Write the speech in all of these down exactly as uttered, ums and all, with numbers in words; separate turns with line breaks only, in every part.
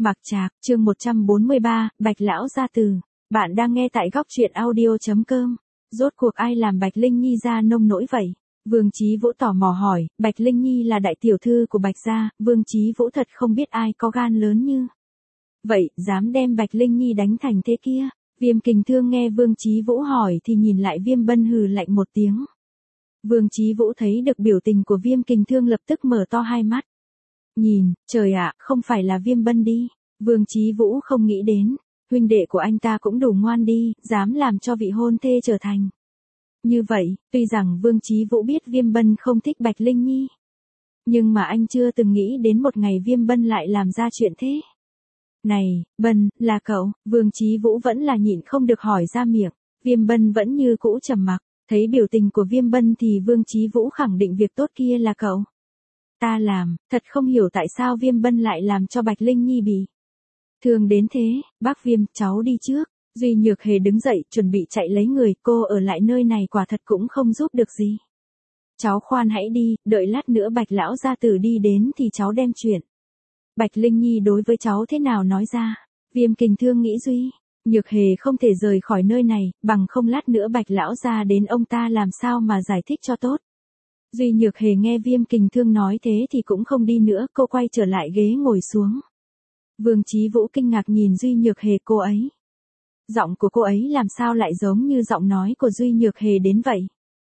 Mặc Trạc, chương một trăm bốn mươi ba, Bạch Lão Gia Tử. Bạn đang nghe tại góc truyện audio chấm com. Rốt cuộc ai làm Bạch Linh Nhi ra nông nỗi vậy? Vương Chí Vũ tò mò hỏi, Bạch Linh Nhi là đại tiểu thư của Bạch gia, Vương Chí Vũ thật không biết ai có gan lớn như vậy, dám đem Bạch Linh Nhi đánh thành thế kia. Viêm Kình Thương nghe Vương Chí Vũ hỏi thì nhìn lại Viêm Bân hừ lạnh một tiếng. Vương Chí Vũ thấy được biểu tình của Viêm Kình Thương lập tức mở to hai mắt. Nhìn, trời ạ, không phải là Viêm Bân đi. Vương Chí Vũ không nghĩ đến, huynh đệ của anh ta cũng đủ ngoan đi, dám làm cho vị hôn thê trở thành như vậy. Tuy rằng Vương Chí Vũ biết Viêm Bân không thích Bạch Linh Nhi, nhưng mà anh chưa từng nghĩ đến một ngày Viêm Bân lại làm ra chuyện thế. Này, Bân, là cậu? Vương Chí Vũ vẫn là nhịn không được hỏi ra miệng. Viêm Bân vẫn như cũ trầm mặc, thấy biểu tình của Viêm Bân thì Vương Chí Vũ khẳng định việc tốt kia là cậu ta làm, thật không hiểu tại sao Viêm Bân lại làm cho Bạch Linh Nhi bị thương đến thế. Bác Viêm, cháu đi trước. Duy Nhược Hề đứng dậy, chuẩn bị chạy lấy người, cô ở lại nơi này quả thật cũng không giúp được gì. Cháu khoan hãy đi, đợi lát nữa Bạch Lão Gia Tử đi đến thì cháu đem chuyện Bạch Linh Nhi đối với cháu thế nào nói ra. Viêm Kình Thương nghĩ Duy Nhược Hề không thể rời khỏi nơi này, bằng không lát nữa Bạch Lão Gia đến ông ta làm sao mà giải thích cho tốt. Duy Nhược Hề nghe Viêm Kình Thương nói thế thì cũng không đi nữa, cô quay trở lại ghế ngồi xuống. Vương Chí Vũ kinh ngạc nhìn Duy Nhược Hề, cô ấy. Giọng của cô ấy làm sao lại giống như giọng nói của Duy Nhược Hề đến vậy?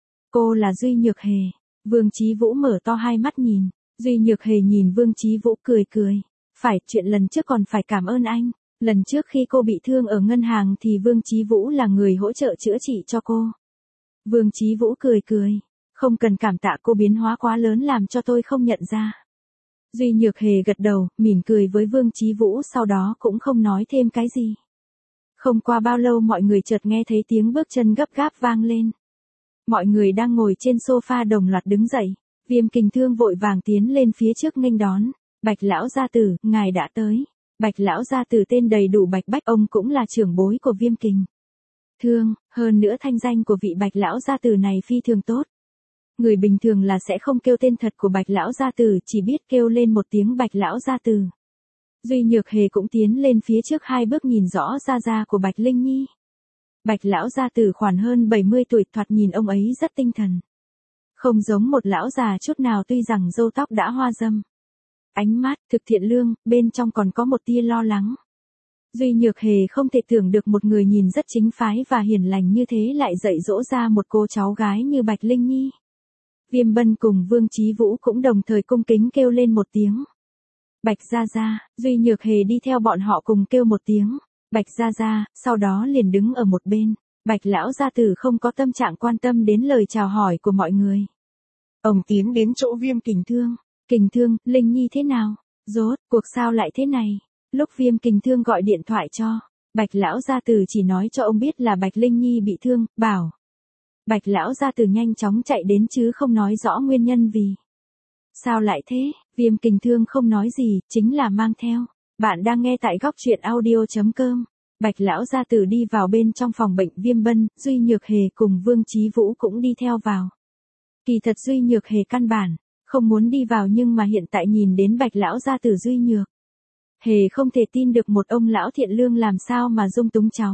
Cô là Duy Nhược Hề. Vương Chí Vũ mở to hai mắt nhìn. Duy Nhược Hề nhìn Vương Chí Vũ cười cười. Phải, chuyện lần trước còn phải cảm ơn anh. Lần trước khi cô bị thương ở ngân hàng thì Vương Chí Vũ là người hỗ trợ chữa trị cho cô. Vương Chí Vũ cười cười. Không cần cảm tạ, cô biến hóa quá lớn làm cho tôi không nhận ra. Duy Nhược Hề gật đầu, mỉm cười với Vương Chí Vũ, sau đó cũng không nói thêm cái gì. Không qua bao lâu mọi người chợt nghe thấy tiếng bước chân gấp gáp vang lên. Mọi người đang ngồi trên sofa đồng loạt đứng dậy. Viêm Kình Thương vội vàng tiến lên phía trước nghênh đón. Bạch Lão Gia Tử, ngài đã tới. Bạch Lão Gia Tử tên đầy đủ Bạch Bách, ông cũng là trưởng bối của Viêm Kình Thương, hơn nữa thanh danh của vị Bạch Lão Gia Tử này phi thường tốt. Người bình thường là sẽ không kêu tên thật của Bạch Lão Gia Tử, chỉ biết kêu lên một tiếng Bạch Lão Gia Tử. Duy Nhược Hề cũng tiến lên phía trước hai bước nhìn rõ da da của Bạch Linh Nhi. Bạch Lão Gia Tử khoảng hơn bảy mươi tuổi, thoạt nhìn ông ấy rất tinh thần. Không giống một lão già chút nào, tuy rằng râu tóc đã hoa râm. Ánh mắt thực thiện lương, bên trong còn có một tia lo lắng. Duy Nhược Hề không thể tưởng được một người nhìn rất chính phái và hiền lành như thế lại dạy dỗ ra một cô cháu gái như Bạch Linh Nhi. Viêm Bân cùng Vương Chí Vũ cũng đồng thời cung kính kêu lên một tiếng Bạch Gia Gia. Duy Nhược Hề đi theo bọn họ cùng kêu một tiếng Bạch Gia Gia, sau đó liền đứng ở một bên. Bạch Lão Gia Tử không có tâm trạng quan tâm đến lời chào hỏi của mọi người. Ông tiến đến chỗ Viêm Kình Thương. Kình Thương, Linh Nhi thế nào? Rốt cuộc sao lại thế này? Lúc Viêm Kình Thương gọi điện thoại cho Bạch Lão Gia Tử chỉ nói cho ông biết là Bạch Linh Nhi bị thương, bảo Bạch Lão Gia Tử nhanh chóng chạy đến chứ không nói rõ nguyên nhân vì sao lại thế. Viêm Kình Thương không nói gì, chính là mang theo. Bạn đang nghe tại góc truyện audio chấm com. Bạch Lão Gia Tử đi vào bên trong phòng bệnh. Viêm Bân, Duy Nhược Hề cùng Vương Chí Vũ cũng đi theo vào. Kỳ thật Duy Nhược Hề căn bản không muốn đi vào, nhưng mà hiện tại nhìn đến Bạch Lão Gia Tử, Duy Nhược Hề không thể tin được một ông lão thiện lương làm sao mà dung túng cháu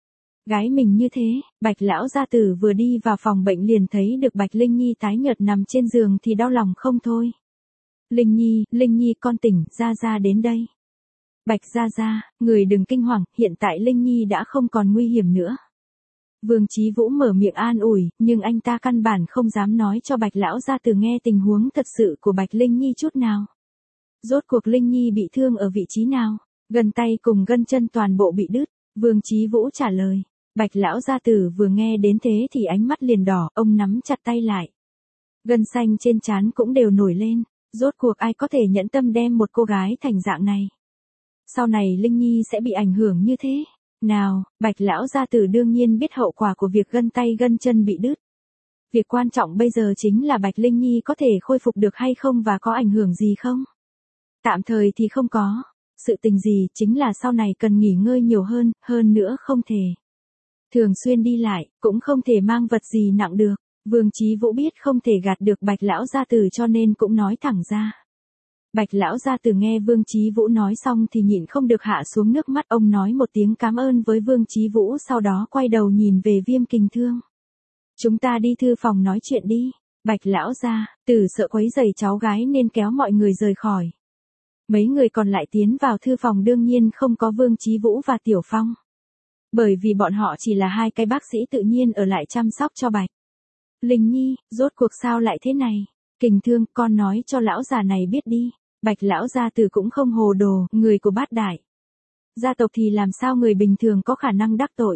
gái mình như thế. Bạch Lão Gia Tử vừa đi vào phòng bệnh liền thấy được Bạch Linh Nhi tái nhợt nằm trên giường thì đau lòng không thôi. Linh Nhi, Linh Nhi con tỉnh, Gia Gia đến đây. Bạch Gia Gia, người đừng kinh hoàng, hiện tại Linh Nhi đã không còn nguy hiểm nữa. Vương Chí Vũ mở miệng an ủi, nhưng anh ta căn bản không dám nói cho Bạch Lão Gia Tử nghe tình huống thật sự của Bạch Linh Nhi chút nào. Rốt cuộc Linh Nhi bị thương ở vị trí nào? Gân tay cùng gân chân toàn bộ bị đứt. Vương Chí Vũ trả lời. Bạch Lão Gia Tử vừa nghe đến thế thì ánh mắt liền đỏ, ông nắm chặt tay lại. Gân xanh trên trán cũng đều nổi lên. Rốt cuộc ai có thể nhẫn tâm đem một cô gái thành dạng này? Sau này Linh Nhi sẽ bị ảnh hưởng như thế nào? Bạch Lão Gia Tử đương nhiên biết hậu quả của việc gân tay gân chân bị đứt. Việc quan trọng bây giờ chính là Bạch Linh Nhi có thể khôi phục được hay không và có ảnh hưởng gì không? Tạm thời thì không có. Sự tình gì chính là sau này cần nghỉ ngơi nhiều hơn, hơn nữa không thể thường xuyên đi lại, cũng không thể mang vật gì nặng được. Vương Chí Vũ biết không thể gạt được Bạch Lão Gia Tử cho nên cũng nói thẳng ra. Bạch lão gia tử nghe Vương Chí Vũ nói xong thì nhịn không được hạ xuống nước mắt, ông nói một tiếng cảm ơn với Vương Chí Vũ sau đó quay đầu nhìn về Viêm Kình Thương. Chúng ta đi thư phòng nói chuyện đi. Bạch lão gia tử sợ quấy rầy cháu gái nên kéo mọi người rời khỏi. Mấy người còn lại tiến vào thư phòng đương nhiên không có Vương Chí Vũ và Tiểu Phong. Bởi vì bọn họ chỉ là hai cái bác sĩ tự nhiên ở lại chăm sóc cho Bạch Linh Nhi, rốt cuộc sao lại thế này? Kình Thương, con nói cho lão già này biết đi. Bạch lão gia tử cũng không hồ đồ, người của Bát Đại gia tộc thì làm sao người bình thường có khả năng đắc tội.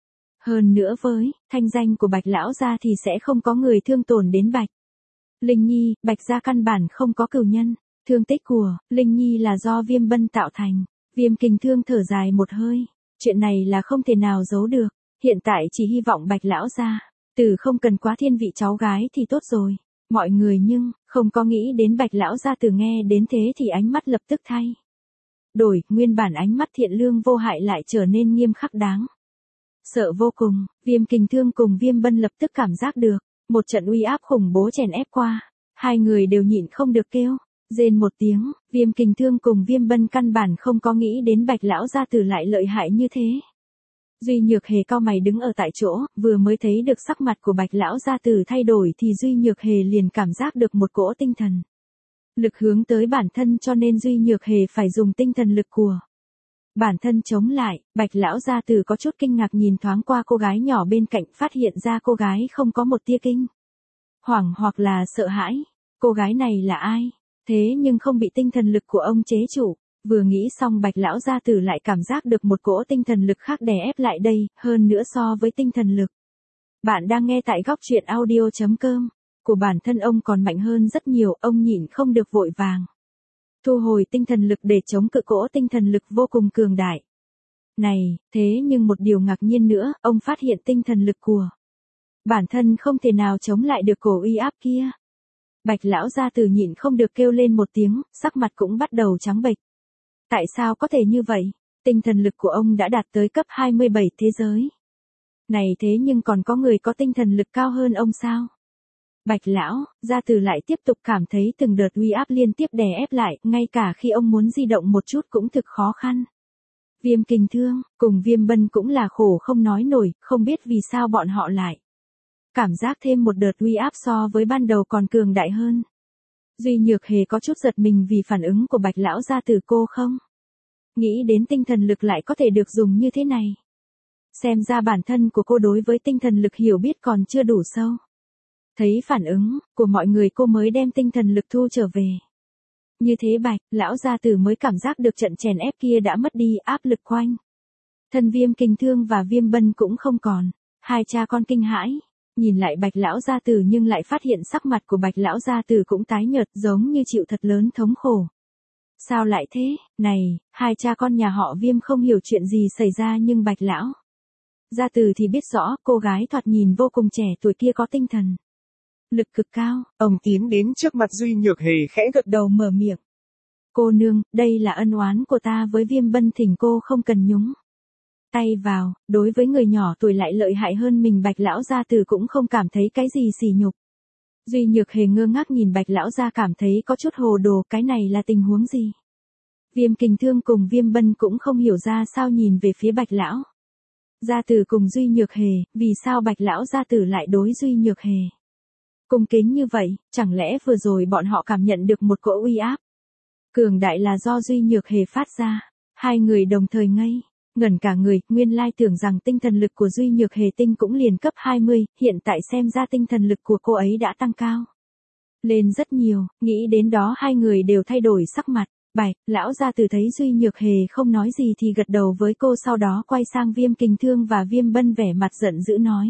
Hơn nữa với thanh danh của Bạch lão gia thì sẽ không có người thương tổn đến Bạch Linh Nhi, Bạch gia căn bản không có cừu nhân. Thương tích của Linh Nhi là do Viêm Bân tạo thành. Viêm Kình Thương thở dài một hơi. Chuyện này là không thể nào giấu được. Hiện tại chỉ hy vọng Bạch lão gia tử không cần quá thiên vị cháu gái thì tốt rồi. Mọi người nhưng không có nghĩ đến Bạch lão gia tử nghe đến thế thì ánh mắt lập tức thay đổi, nguyên bản ánh mắt thiện lương vô hại lại trở nên nghiêm khắc đáng sợ vô cùng. Viêm Kình Thương cùng Viêm Bân lập tức cảm giác được một trận uy áp khủng bố chèn ép qua, hai người đều nhịn không được kêu rên một tiếng. Viêm Kình Thương cùng Viêm Bân căn bản không có nghĩ đến Bạch lão gia tử lại lợi hại như thế. Duy Nhược Hề cau mày đứng ở tại chỗ, vừa mới thấy được sắc mặt của Bạch lão gia tử thay đổi thì Duy Nhược Hề liền cảm giác được một cỗ tinh thần lực hướng tới bản thân, cho nên Duy Nhược Hề phải dùng tinh thần lực của bản thân chống lại. Bạch lão gia tử có chút kinh ngạc nhìn thoáng qua cô gái nhỏ bên cạnh, phát hiện ra cô gái không có một tia kinh hoảng hoặc là sợ hãi. Cô gái này là ai? Thế nhưng không bị tinh thần lực của ông chế trụ. Vừa nghĩ xong Bạch lão gia tử lại cảm giác được một cỗ tinh thần lực khác đè ép lại đây, hơn nữa so với tinh thần lực bạn đang nghe tại góc truyện audio chấm com của bản thân ông còn mạnh hơn rất nhiều, ông nhịn không được vội vàng thu hồi tinh thần lực để chống cự cỗ tinh thần lực vô cùng cường đại này. Thế nhưng một điều ngạc nhiên nữa, ông phát hiện tinh thần lực của bản thân không thể nào chống lại được cổ uy áp kia. Bạch lão gia tử nhịn không được kêu lên một tiếng, sắc mặt cũng bắt đầu trắng bệch. Tại sao có thể như vậy? Tinh thần lực của ông đã đạt tới cấp hai mươi bảy thế giới này, thế nhưng còn có người có tinh thần lực cao hơn ông sao? Bạch lão gia tử lại tiếp tục cảm thấy từng đợt uy áp liên tiếp đè ép lại, ngay cả khi ông muốn di động một chút cũng thực khó khăn. Viêm Kình Thương cùng Viêm Bân cũng là khổ không nói nổi, không biết vì sao bọn họ lại cảm giác thêm một đợt uy áp so với ban đầu còn cường đại hơn. Duy Nhược Hề có chút giật mình vì phản ứng của Bạch lão gia tử, cô không nghĩ đến tinh thần lực lại có thể được dùng như thế này. Xem ra bản thân của cô đối với tinh thần lực hiểu biết còn chưa đủ sâu. Thấy phản ứng của mọi người cô mới đem tinh thần lực thu trở về. Như thế Bạch lão gia tử mới cảm giác được trận chèn ép kia đã mất đi, áp lực quanh thân Viêm Kình Thương và Viêm Bân cũng không còn. Hai cha con kinh hãi nhìn lại Bạch lão gia tử nhưng lại phát hiện sắc mặt của Bạch lão gia tử cũng tái nhợt, giống như chịu thật lớn thống khổ. Sao lại thế? Này, hai cha con nhà họ Viêm không hiểu chuyện gì xảy ra, nhưng Bạch lão gia tử thì biết rõ, cô gái thoạt nhìn vô cùng trẻ tuổi kia có tinh thần lực cực cao.
Ông tiến đến trước mặt Duy Nhược Hề khẽ gật
đầu mở miệng. Cô nương, đây là ân oán của ta với Viêm Bân, thỉnh cô không cần nhúng tay vào. Đối với người nhỏ tuổi lại lợi hại hơn mình, Bạch lão gia tử cũng không cảm thấy cái gì sỉ nhục. Duy Nhược Hề ngơ ngác nhìn Bạch lão gia cảm thấy có chút hồ đồ, cái này là tình huống gì? Viêm Kình Thương cùng Viêm Bân cũng không hiểu ra sao nhìn về phía Bạch lão gia tử cùng Duy Nhược Hề, vì sao Bạch lão gia tử lại đối Duy Nhược Hề cung kính như vậy? Chẳng lẽ vừa rồi bọn họ cảm nhận được một cỗ uy áp cường đại là do Duy Nhược Hề phát ra? Hai người đồng thời ngây ngẩn cả người, nguyên lai tưởng rằng tinh thần lực của Duy Nhược Hề tinh cũng liền cấp hai mươi, hiện tại xem ra tinh thần lực của cô ấy đã tăng cao lên rất nhiều. Nghĩ đến đó hai người đều thay đổi sắc mặt. Bạch lão gia tử thấy Duy Nhược Hề không nói gì thì gật đầu với cô, sau đó quay sang Viêm Kình Thương và Viêm Bân vẻ mặt giận dữ nói.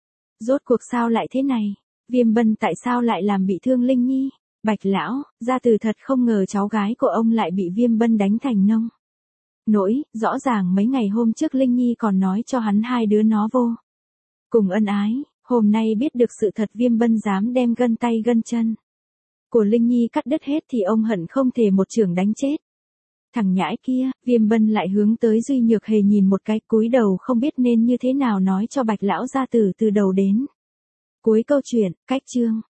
Rốt cuộc sao lại thế này? Viêm Bân tại sao lại làm bị thương Linh Nhi? Bạch lão gia tử thật không ngờ cháu gái của ông lại bị Viêm Bân đánh thành nông nỗi, rõ ràng mấy ngày hôm trước Linh Nhi còn nói cho hắn hai đứa nó vô cùng ân ái, hôm nay biết được sự thật Viêm Bân dám đem gân tay gân chân của Linh Nhi cắt đứt hết thì ông hận không thể một chưởng đánh chết thằng nhãi kia. Viêm Bân lại hướng tới Duy Nhược Hề nhìn một cái, cúi đầu không biết nên như thế nào nói cho Bạch lão gia tử từ đầu đến cuối câu chuyện. Cách chương